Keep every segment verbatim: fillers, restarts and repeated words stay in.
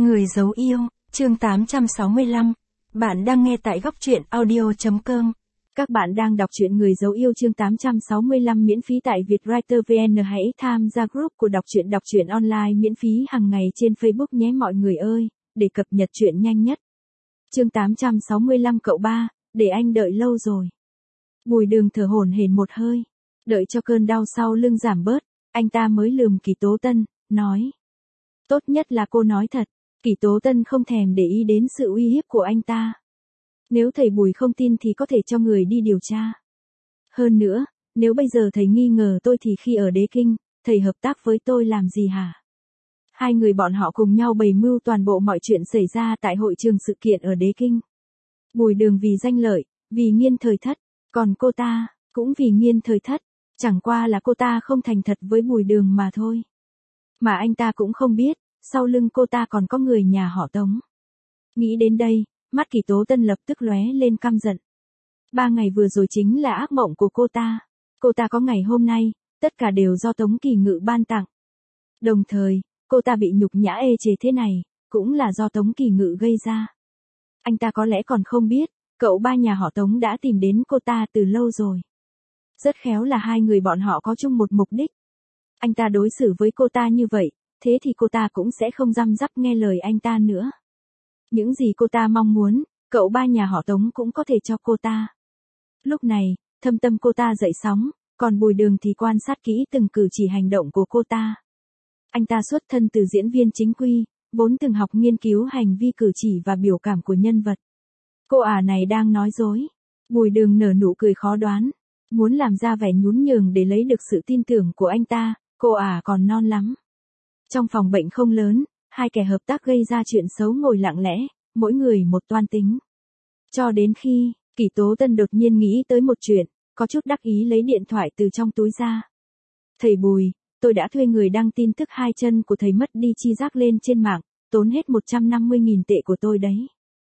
Người giấu yêu, chương tám trăm sáu mươi lăm. Bạn đang nghe tại góc truyện audio chấm com. Các bạn đang đọc truyện Người giấu yêu chương tám trăm sáu mươi lăm miễn phí tại Vietwriter vê en. Hãy tham gia group của đọc truyện đọc truyện online miễn phí hàng ngày trên Facebook nhé mọi người ơi, để cập nhật truyện nhanh nhất. Chương tám trăm sáu mươi lăm cậu ba, để anh đợi lâu rồi. Bùi Đường thở hổn hển một hơi, đợi cho cơn đau sau lưng giảm bớt, anh ta mới lườm Kỷ Tố Tân, nói. Tốt nhất là cô nói thật. Kỷ Tố Tân không thèm để ý đến sự uy hiếp của anh ta. Nếu thầy Bùi không tin thì có thể cho người đi điều tra. Hơn nữa, nếu bây giờ thầy nghi ngờ tôi thì khi ở Đế Kinh, thầy hợp tác với tôi làm gì hả? Hai người bọn họ cùng nhau bày mưu toàn bộ mọi chuyện xảy ra tại hội trường sự kiện ở Đế Kinh. Bùi Đường vì danh lợi, vì nghiên thời thất, còn cô ta, cũng vì nghiên thời thất, chẳng qua là cô ta không thành thật với Bùi Đường mà thôi. Mà anh ta cũng không biết, sau lưng cô ta còn có người nhà họ Tống. Nghĩ đến đây, mắt Kỷ Tố Tân lập tức lóe lên căm giận. Ba ngày vừa rồi chính là ác mộng của cô ta. Cô ta có ngày hôm nay, tất cả đều do Tống Kỳ Ngự ban tặng. Đồng thời, cô ta bị nhục nhã ê chề thế này, cũng là do Tống Kỳ Ngự gây ra. Anh ta có lẽ còn không biết, cậu ba nhà họ Tống đã tìm đến cô ta từ lâu rồi. Rất khéo là hai người bọn họ có chung một mục đích. Anh ta đối xử với cô ta như vậy, thế thì cô ta cũng sẽ không răm rắp nghe lời anh ta nữa. Những gì cô ta mong muốn, cậu ba nhà họ Tống cũng có thể cho cô ta. Lúc này, thâm tâm cô ta dậy sóng, còn Bùi Đường thì quan sát kỹ từng cử chỉ hành động của cô ta. Anh ta xuất thân từ diễn viên chính quy, vốn từng học nghiên cứu hành vi cử chỉ và biểu cảm của nhân vật. Cô ả này đang nói dối. Bùi Đường nở nụ cười khó đoán, muốn làm ra vẻ nhún nhường để lấy được sự tin tưởng của anh ta, cô ả còn non lắm. Trong phòng bệnh không lớn, hai kẻ hợp tác gây ra chuyện xấu ngồi lặng lẽ, mỗi người một toan tính. Cho đến khi, Kỷ Tố Tân đột nhiên nghĩ tới một chuyện, có chút đắc ý lấy điện thoại từ trong túi ra. Thầy Bùi, tôi đã thuê người đăng tin tức hai chân của thầy mất đi chi giác lên trên mạng, tốn hết một trăm năm mươi nghìn tệ của tôi đấy.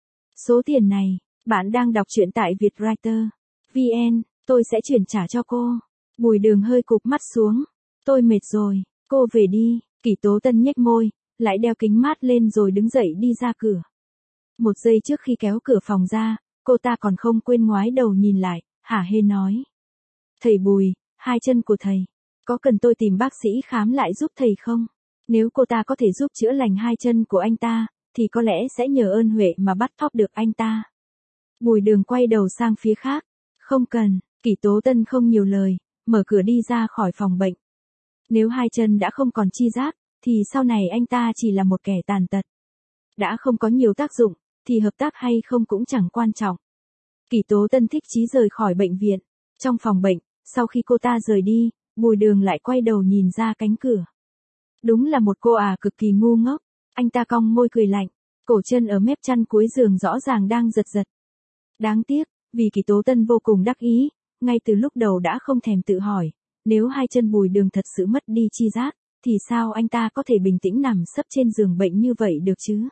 Số tiền này, bạn đang đọc truyện tại Vietwriter vê en, tôi sẽ chuyển trả cho cô. Bùi Đường hơi cụp mắt xuống. Tôi mệt rồi, cô về đi. Kỷ Tố Tân nhếch môi, lại đeo kính mát lên rồi đứng dậy đi ra cửa. Một giây trước khi kéo cửa phòng ra, cô ta còn không quên ngoái đầu nhìn lại, hả hê nói. Thầy Bùi, hai chân của thầy, có cần tôi tìm bác sĩ khám lại giúp thầy không? Nếu cô ta có thể giúp chữa lành hai chân của anh ta, thì có lẽ sẽ nhờ ơn huệ mà bắt thóp được anh ta. Bùi Đường quay đầu sang phía khác. Không cần, Kỷ Tố Tân không nhiều lời, mở cửa đi ra khỏi phòng bệnh. Nếu hai chân đã không còn chi giác, thì sau này anh ta chỉ là một kẻ tàn tật. Đã không có nhiều tác dụng, thì hợp tác hay không cũng chẳng quan trọng. Kỷ Tố Tân thích chí rời khỏi bệnh viện. Trong phòng bệnh, sau khi cô ta rời đi, Bùi Đường lại quay đầu nhìn ra cánh cửa. Đúng là một cô ả cực kỳ ngu ngốc. Anh ta cong môi cười lạnh, cổ chân ở mép chăn cuối giường rõ ràng đang giật giật. Đáng tiếc, vì Kỷ Tố Tân vô cùng đắc ý, ngay từ lúc đầu đã không thèm tự hỏi. Nếu hai chân Bùi Đường thật sự mất đi chi giác, thì sao anh ta có thể bình tĩnh nằm sấp trên giường bệnh như vậy được chứ?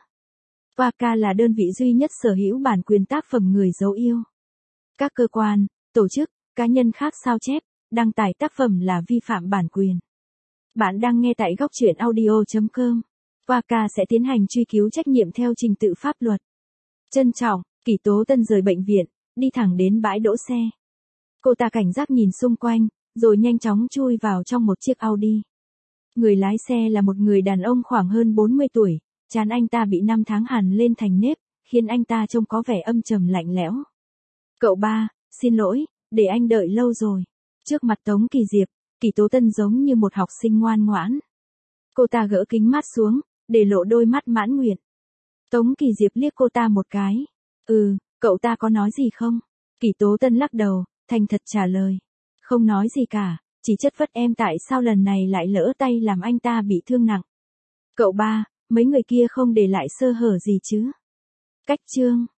Waka là đơn vị duy nhất sở hữu bản quyền tác phẩm Người giấu yêu. Các cơ quan, tổ chức, cá nhân khác sao chép, đăng tải tác phẩm là vi phạm bản quyền. Bạn đang nghe tại góc truyện audio chấm com. Waka sẽ tiến hành truy cứu trách nhiệm theo trình tự pháp luật. Trân trọng, Kỷ Tố Tân rời bệnh viện, đi thẳng đến bãi đỗ xe. Cô ta cảnh giác nhìn xung quanh, rồi nhanh chóng chui vào trong một chiếc Audi. Người lái xe là một người đàn ông khoảng hơn bốn mươi tuổi, trán anh ta bị năm tháng hằn lên thành nếp, khiến anh ta trông có vẻ âm trầm lạnh lẽo. Cậu ba, xin lỗi, để anh đợi lâu rồi. Trước mặt Tống Kỳ Diệp, Kỷ Tố Tân giống như một học sinh ngoan ngoãn. Cô ta gỡ kính mát xuống, để lộ đôi mắt mãn nguyện. Tống Kỳ Diệp liếc cô ta một cái. Ừ, cậu ta có nói gì không? Kỷ Tố Tân lắc đầu, thành thật trả lời. Không nói gì cả, chỉ chất vấn em tại sao lần này lại lỡ tay làm anh ta bị thương nặng. Cậu ba, mấy người kia không để lại sơ hở gì chứ? Cách chương.